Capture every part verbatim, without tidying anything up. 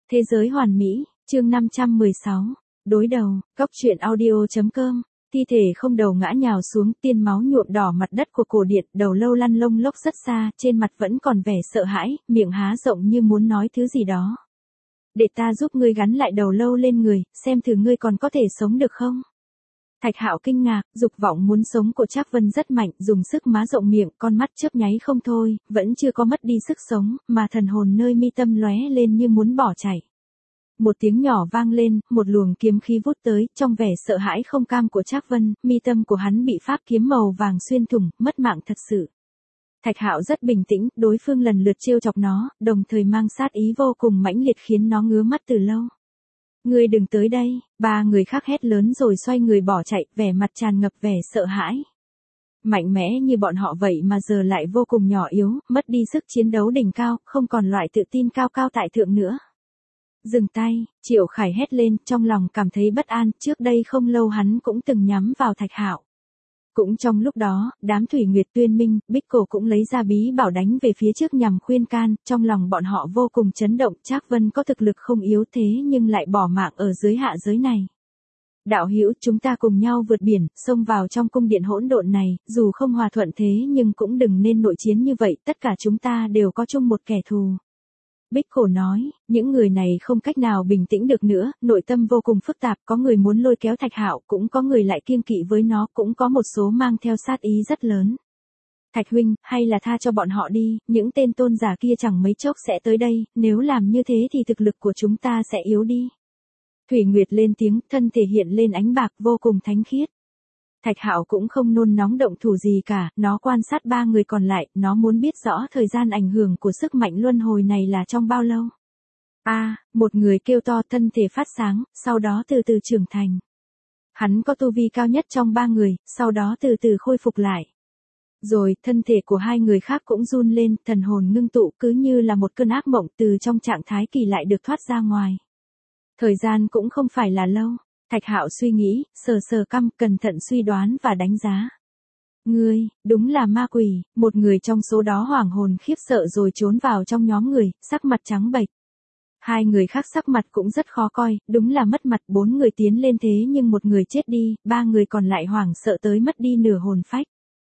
Thế giới hoàn mỹ, chương năm trăm mười sáu, đối đầu, Cóc truyện audio chấm com. Thi thể không đầu ngã nhào xuống, tiên máu nhuộm đỏ mặt đất của cổ điện, đầu lâu lăn lông lốc rất xa, trên mặt vẫn còn vẻ sợ hãi, miệng há rộng như muốn nói thứ gì đó. Để ta giúp ngươi gắn lại đầu lâu lên người, xem thử ngươi còn có thể sống được không? Thạch Hạo kinh ngạc, dục vọng muốn sống của Trác Vân rất mạnh, dùng sức má rộng miệng, con mắt chớp nháy không thôi, vẫn chưa có mất đi sức sống, mà thần hồn nơi mi tâm lóe lên như muốn bỏ chạy. Một tiếng nhỏ vang lên, một luồng kiếm khí vút tới, trong vẻ sợ hãi không cam của Trác Vân, mi tâm của hắn bị pháp kiếm màu vàng xuyên thủng, mất mạng thật sự. Thạch Hạo rất bình tĩnh, đối phương lần lượt trêu chọc nó, đồng thời mang sát ý vô cùng mãnh liệt khiến nó ngứa mắt từ lâu. Ngươi đừng tới đây, ba người khác hét lớn rồi xoay người bỏ chạy, vẻ mặt tràn ngập vẻ sợ hãi. Mạnh mẽ như bọn họ vậy mà giờ lại vô cùng nhỏ yếu, mất đi sức chiến đấu đỉnh cao, không còn loại tự tin cao cao tại thượng nữa. Dừng tay, Triệu Khải hét lên, trong lòng cảm thấy bất an, trước đây không lâu hắn cũng từng nhắm vào Thạch Hạo. Cũng trong lúc đó, đám Thủy Nguyệt Tuyên Minh, Bích Cổ cũng lấy ra bí bảo đánh về phía trước nhằm khuyên can, trong lòng bọn họ vô cùng chấn động, Trác Vân có thực lực không yếu thế nhưng lại bỏ mạng ở dưới hạ giới này. Đạo hữu, chúng ta cùng nhau vượt biển, xông vào trong cung điện hỗn độn này, dù không hòa thuận thế nhưng cũng đừng nên nội chiến như vậy, tất cả chúng ta đều có chung một kẻ thù. Bích Cổ nói, những người này không cách nào bình tĩnh được nữa, nội tâm vô cùng phức tạp, có người muốn lôi kéo Thạch Hạo, cũng có người lại kiêng kỵ với nó, cũng có một số mang theo sát ý rất lớn. Thạch huynh, hay là tha cho bọn họ đi, những tên tôn giả kia chẳng mấy chốc sẽ tới đây, nếu làm như thế thì thực lực của chúng ta sẽ yếu đi. Thủy Nguyệt lên tiếng, thân thể hiện lên ánh bạc vô cùng thánh khiết. Thạch Hạo cũng không nôn nóng động thủ gì cả, nó quan sát ba người còn lại, nó muốn biết rõ thời gian ảnh hưởng của sức mạnh luân hồi này là trong bao lâu. A, à, một người kêu to, thân thể phát sáng, sau đó từ từ trưởng thành. Hắn có tu vi cao nhất trong ba người, sau đó từ từ khôi phục lại. Rồi, thân thể của hai người khác cũng run lên, thần hồn ngưng tụ cứ như là một cơn ác mộng từ trong trạng thái kỳ lại được thoát ra ngoài. Thời gian cũng không phải là lâu. Thạch Hạo suy nghĩ, sờ sờ cằm, cẩn thận suy đoán và đánh giá. Ngươi, đúng là ma quỷ, một người trong số đó hoảng hồn khiếp sợ rồi trốn vào trong nhóm người, sắc mặt trắng bệch. Hai người khác sắc mặt cũng rất khó coi, đúng là mất mặt, bốn người tiến lên thế nhưng một người chết đi, ba người còn lại hoảng sợ tới mất đi nửa hồn phách.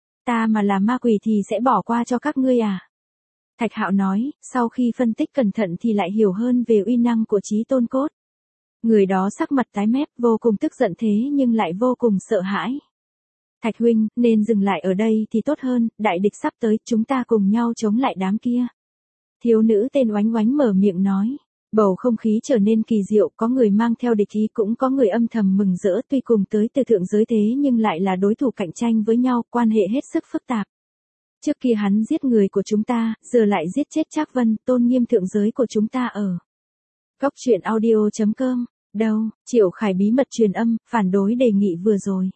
Ta mà là ma quỷ thì sẽ bỏ qua cho các ngươi à? Thạch Hạo nói, sau khi phân tích cẩn thận thì lại hiểu hơn về uy năng của Chí Tôn Cốt. Người đó sắc mặt tái mét, vô cùng tức giận thế nhưng lại vô cùng sợ hãi. Thạch huynh, nên dừng lại ở đây thì tốt hơn, đại địch sắp tới, chúng ta cùng nhau chống lại đám kia. Thiếu nữ tên Oánh Oánh mở miệng nói. Bầu không khí trở nên kỳ diệu, có người mang theo địch ý cũng có người âm thầm mừng rỡ, tuy cùng tới từ thượng giới thế nhưng lại là đối thủ cạnh tranh với nhau, quan hệ hết sức phức tạp. Trước kia hắn giết người của chúng ta, giờ lại giết chết Trác Vân, tôn nghiêm thượng giới của chúng ta ở. Cóc truyện audio chấm com. Đâu, Triệu Khải bí mật truyền âm, phản đối đề nghị vừa rồi.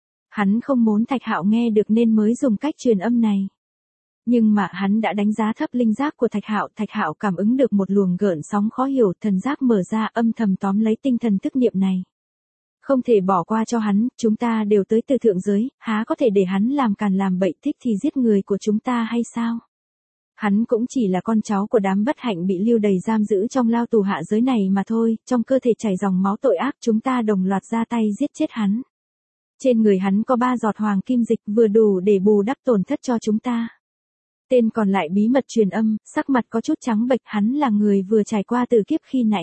Hắn không muốn Thạch Hạo nghe được nên mới dùng cách truyền âm này. Nhưng mà hắn đã đánh giá thấp linh giác của Thạch Hạo, Thạch Hạo cảm ứng được một luồng gợn sóng khó hiểu, thần giác mở ra, âm thầm tóm lấy tinh thần thức niệm này. Không thể bỏ qua cho hắn, chúng ta đều tới từ thượng giới, há có thể để hắn làm càn làm bậy, thích thì giết người của chúng ta hay sao? Hắn cũng chỉ là con cháu của đám bất hạnh bị lưu đày giam giữ trong lao tù hạ giới này mà thôi, trong cơ thể chảy dòng máu tội ác, chúng ta đồng loạt ra tay giết chết hắn. Trên người hắn có ba giọt hoàng kim dịch vừa đủ để bù đắp tổn thất cho chúng ta. Tên còn lại bí mật truyền âm, sắc mặt có chút trắng bệch, hắn là người vừa trải qua tử kiếp khi nãy.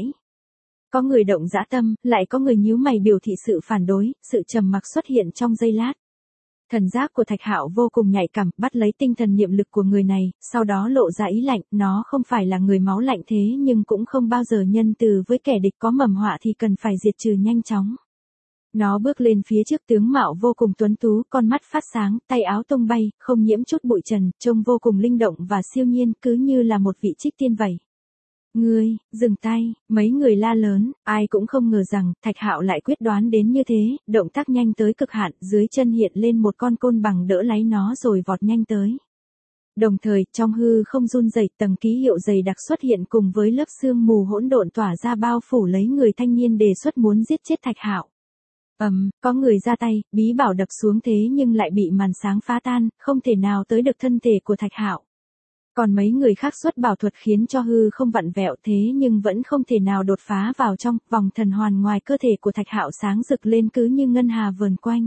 Có người động dã tâm, lại có người nhíu mày biểu thị sự phản đối, sự trầm mặc xuất hiện trong giây lát. Thần giác của Thạch Hạo vô cùng nhạy cảm, bắt lấy tinh thần niệm lực của người này, sau đó lộ ra ý lạnh, nó không phải là người máu lạnh thế nhưng cũng không bao giờ nhân từ với kẻ địch, có mầm họa thì cần phải diệt trừ nhanh chóng. Nó bước lên phía trước, tướng mạo vô cùng tuấn tú, con mắt phát sáng, tay áo tung bay, không nhiễm chút bụi trần, trông vô cùng linh động và siêu nhiên, cứ như là một vị trích tiên vậy. Ngươi, dừng tay, mấy người la lớn, ai cũng không ngờ rằng, Thạch Hạo lại quyết đoán đến như thế, động tác nhanh tới cực hạn, dưới chân hiện lên một con côn bằng đỡ lấy nó rồi vọt nhanh tới. Đồng thời, trong hư không run rẩy, tầng ký hiệu dày đặc xuất hiện cùng với lớp sương mù hỗn độn tỏa ra bao phủ lấy người thanh niên đề xuất muốn giết chết Thạch Hạo. Ầm, um, có người ra tay, bí bảo đập xuống thế nhưng lại bị màn sáng phá tan, không thể nào tới được thân thể của Thạch Hạo. Còn mấy người khác xuất bảo thuật khiến cho hư không vặn vẹo thế nhưng vẫn không thể nào đột phá vào trong, vòng thần hoàn ngoài cơ thể của Thạch Hạo sáng rực lên cứ như ngân hà vờn quanh.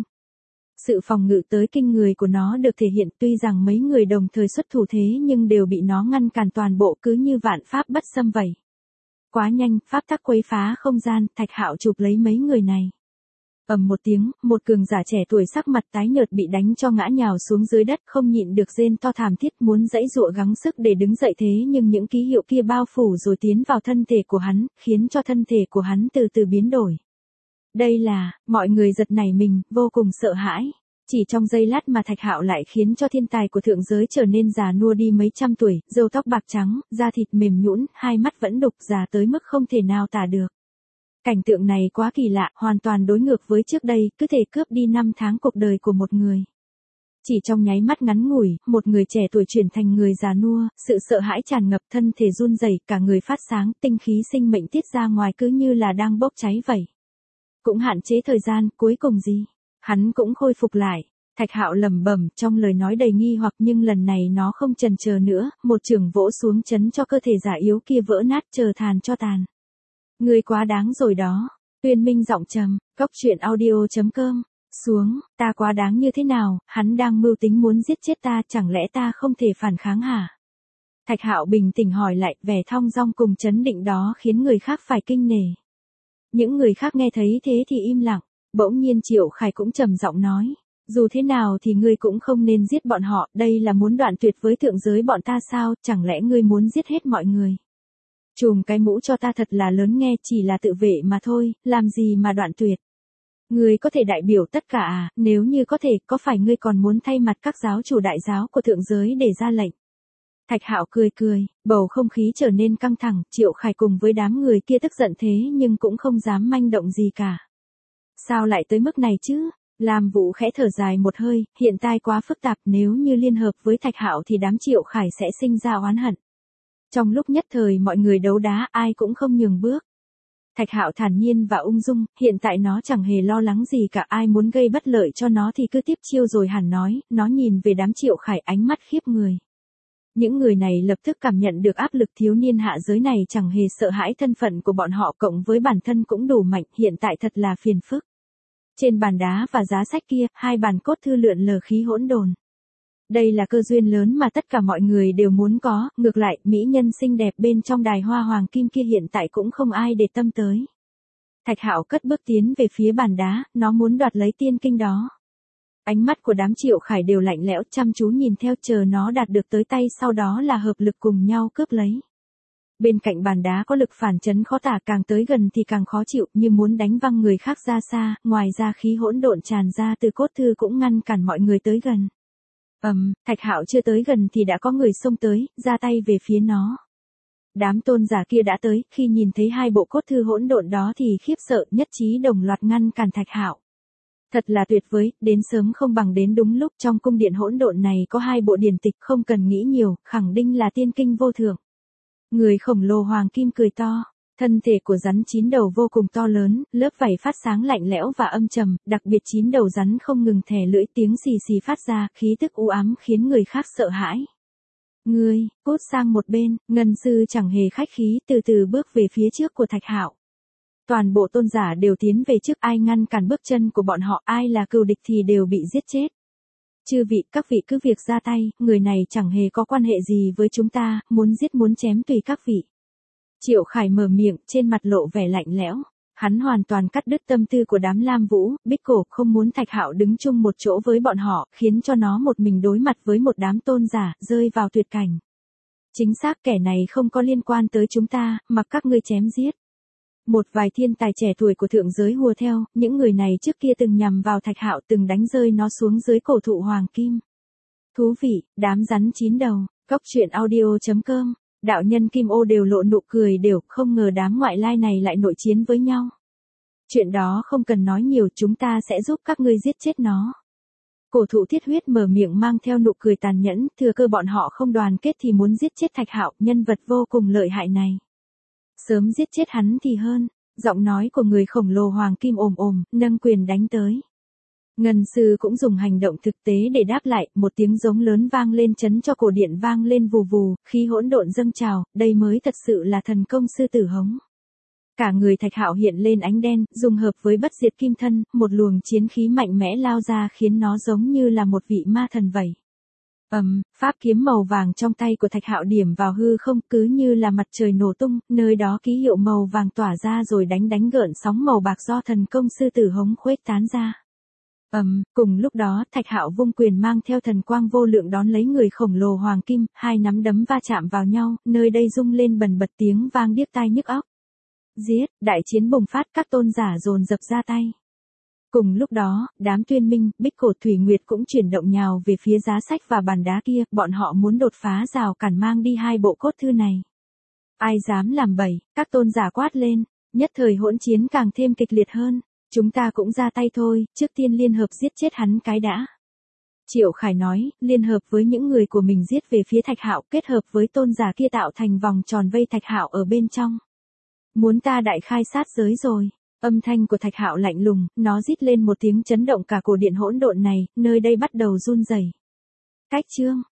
Sự phòng ngự tới kinh người của nó được thể hiện tuy rằng mấy người đồng thời xuất thủ thế nhưng đều bị nó ngăn cản toàn bộ cứ như vạn pháp bất xâm vậy. Quá nhanh, pháp tắc quấy phá không gian, Thạch Hạo chụp lấy mấy người này. Ầm một tiếng, một cường giả trẻ tuổi sắc mặt tái nhợt bị đánh cho ngã nhào xuống dưới đất không nhịn được rên to thảm thiết muốn giãy giụa gắng sức để đứng dậy thế nhưng những ký hiệu kia bao phủ rồi tiến vào thân thể của hắn, khiến cho thân thể của hắn từ từ biến đổi. Đây là, mọi người giật nảy mình, vô cùng sợ hãi. Chỉ trong giây lát mà Thạch Hạo lại khiến cho thiên tài của thượng giới trở nên già nua đi mấy trăm tuổi, râu tóc bạc trắng, da thịt mềm nhũn, hai mắt vẫn đục già tới mức không thể nào tả được. Cảnh tượng này quá kỳ lạ, hoàn toàn đối ngược với trước đây, cứ thể cướp đi năm tháng cuộc đời của một người. Chỉ trong nháy mắt ngắn ngủi, một người trẻ tuổi chuyển thành người già nua, sự sợ hãi tràn ngập thân thể run rẩy, cả người phát sáng, tinh khí sinh mệnh tiết ra ngoài cứ như là đang bốc cháy vậy. Cũng hạn chế thời gian, cuối cùng gì? Hắn cũng khôi phục lại. Thạch Hạo lẩm bẩm trong lời nói đầy nghi hoặc nhưng lần này nó không chần chờ nữa, một chưởng vỗ xuống chấn cho cơ thể giả yếu kia vỡ nát chờ tàn cho tàn. Ngươi quá đáng rồi đó. Tuyên Minh giọng trầm, cốc truyện audio chấm com. Xuống, ta quá đáng như thế nào, hắn đang mưu tính muốn giết chết ta, chẳng lẽ ta không thể phản kháng hả? Thạch Hạo bình tĩnh hỏi lại, vẻ thong dong cùng chấn định đó khiến người khác phải kinh nể. Những người khác nghe thấy thế thì im lặng, bỗng nhiên Triệu Khải cũng trầm giọng nói, dù thế nào thì ngươi cũng không nên giết bọn họ, đây là muốn đoạn tuyệt với thượng giới bọn ta sao, chẳng lẽ ngươi muốn giết hết mọi người? Trùm cái mũ cho ta thật là lớn nghe, chỉ là tự vệ mà thôi, làm gì mà đoạn tuyệt. Ngươi có thể đại biểu tất cả à, nếu như có thể, có phải ngươi còn muốn thay mặt các giáo chủ đại giáo của thượng giới để ra lệnh? Thạch Hạo cười cười, bầu không khí trở nên căng thẳng, Triệu Khải cùng với đám người kia tức giận thế nhưng cũng không dám manh động gì cả. Sao lại tới mức này chứ? Lam Vũ khẽ thở dài một hơi, hiện tại quá phức tạp, nếu như liên hợp với Thạch Hạo thì đám Triệu Khải sẽ sinh ra oán hận. Trong lúc nhất thời mọi người đấu đá ai cũng không nhường bước. Thạch Hạo thản nhiên và ung dung, hiện tại nó chẳng hề lo lắng gì cả, ai muốn gây bất lợi cho nó thì cứ tiếp chiêu rồi hẳn nói, nó nhìn về đám Triệu Khải ánh mắt khiếp người. Những người này lập tức cảm nhận được áp lực thiếu niên hạ giới này chẳng hề sợ hãi thân phận của bọn họ cộng với bản thân cũng đủ mạnh, hiện tại thật là phiền phức. Trên bàn đá và giá sách kia, hai bàn cốt thư lượn lờ khí hỗn độn. Đây là cơ duyên lớn mà tất cả mọi người đều muốn có, ngược lại, mỹ nhân xinh đẹp bên trong đài hoa hoàng kim kia hiện tại cũng không ai để tâm tới. Thạch Hạo cất bước tiến về phía bàn đá, nó muốn đoạt lấy tiên kinh đó. Ánh mắt của đám Triệu Khải đều lạnh lẽo chăm chú nhìn theo chờ nó đạt được tới tay sau đó là hợp lực cùng nhau cướp lấy. Bên cạnh bàn đá có lực phản chấn khó tả, càng tới gần thì càng khó chịu như muốn đánh văng người khác ra xa, ngoài ra khí hỗn độn tràn ra từ cốt thư cũng ngăn cản mọi người tới gần. Ầm, um, Thạch Hạo chưa tới gần thì đã có người xông tới, ra tay về phía nó. Đám tôn giả kia đã tới, khi nhìn thấy hai bộ cốt thư hỗn độn đó thì khiếp sợ, nhất trí đồng loạt ngăn cản Thạch Hạo. Thật là tuyệt vời, đến sớm không bằng đến đúng lúc, trong cung điện hỗn độn này có hai bộ điển tịch không cần nghĩ nhiều, khẳng định là tiên kinh vô thượng. Người khổng lồ hoàng kim cười to, thân thể của rắn chín đầu vô cùng to lớn, lớp vảy phát sáng lạnh lẽo và âm trầm, đặc biệt chín đầu rắn không ngừng thè lưỡi, tiếng xì xì phát ra, khí tức u ám khiến người khác sợ hãi. Ngươi, cút sang một bên, ngân sư chẳng hề khách khí, từ từ bước về phía trước của Thạch Hạo. Toàn bộ tôn giả đều tiến về trước, ai ngăn cản bước chân của bọn họ, ai là cừu địch thì đều bị giết chết. Chư vị, các vị cứ việc ra tay, người này chẳng hề có quan hệ gì với chúng ta, muốn giết muốn chém tùy các vị. Triệu Khải mở miệng, trên mặt lộ vẻ lạnh lẽo. Hắn hoàn toàn cắt đứt tâm tư của đám Lam Vũ, Bích Cổ không muốn Thạch Hạo đứng chung một chỗ với bọn họ, khiến cho nó một mình đối mặt với một đám tôn giả, rơi vào tuyệt cảnh. Chính xác, kẻ này không có liên quan tới chúng ta, mặc các ngươi chém giết. Một vài thiên tài trẻ tuổi của thượng giới hùa theo, những người này trước kia từng nhằm vào Thạch Hạo, từng đánh rơi nó xuống dưới cổ thụ hoàng kim. Thú vị, đám rắn chín đầu, cốc truyện audio chấm com. Đạo nhân Kim Ô đều lộ nụ cười đều, không ngờ đám ngoại lai này lại nội chiến với nhau. Chuyện đó không cần nói nhiều, chúng ta sẽ giúp các ngươi giết chết nó. Cổ thụ thiết huyết mở miệng mang theo nụ cười tàn nhẫn, thừa cơ bọn họ không đoàn kết thì muốn giết chết Thạch Hạo, nhân vật vô cùng lợi hại này. Sớm giết chết hắn thì hơn, giọng nói của người khổng lồ hoàng kim ồm ồm, nâng quyền đánh tới. Ngân sư cũng dùng hành động thực tế để đáp lại, một tiếng giống lớn vang lên chấn cho cổ điện vang lên vù vù, khí hỗn độn dâng trào, đây mới thật sự là thần công sư tử hống. Cả người Thạch Hạo hiện lên ánh đen, dùng hợp với bất diệt kim thân, một luồng chiến khí mạnh mẽ lao ra khiến nó giống như là một vị ma thần vậy. Ầm, um, pháp kiếm màu vàng trong tay của Thạch Hạo điểm vào hư không, cứ như là mặt trời nổ tung, nơi đó ký hiệu màu vàng tỏa ra rồi đánh đánh gợn sóng màu bạc do thần công sư tử hống khuếch tán ra. Ầm, um, cùng lúc đó, Thạch Hạo vung quyền mang theo thần quang vô lượng đón lấy người khổng lồ hoàng kim, hai nắm đấm va chạm vào nhau, nơi đây rung lên bần bật tiếng vang điếc tai nhức óc. Giết, đại chiến bùng phát, các tôn giả dồn dập ra tay. Cùng lúc đó, đám Tuyên Minh, Bích Cổ Thủy Nguyệt cũng chuyển động nhào về phía giá sách và bàn đá kia, bọn họ muốn đột phá rào cản mang đi hai bộ cốt thư này. Ai dám làm bậy, các tôn giả quát lên, nhất thời hỗn chiến càng thêm kịch liệt hơn, chúng ta cũng ra tay thôi, trước tiên liên hợp giết chết hắn cái đã. Triệu Khải nói, liên hợp với những người của mình giết về phía Thạch Hạo, kết hợp với tôn giả kia tạo thành vòng tròn vây Thạch Hạo ở bên trong. Muốn ta đại khai sát giới rồi. Âm thanh của Thạch Hạo lạnh lùng, nó rít lên một tiếng chấn động cả cổ điện hỗn độn này, nơi đây bắt đầu run rẩy. Cách chương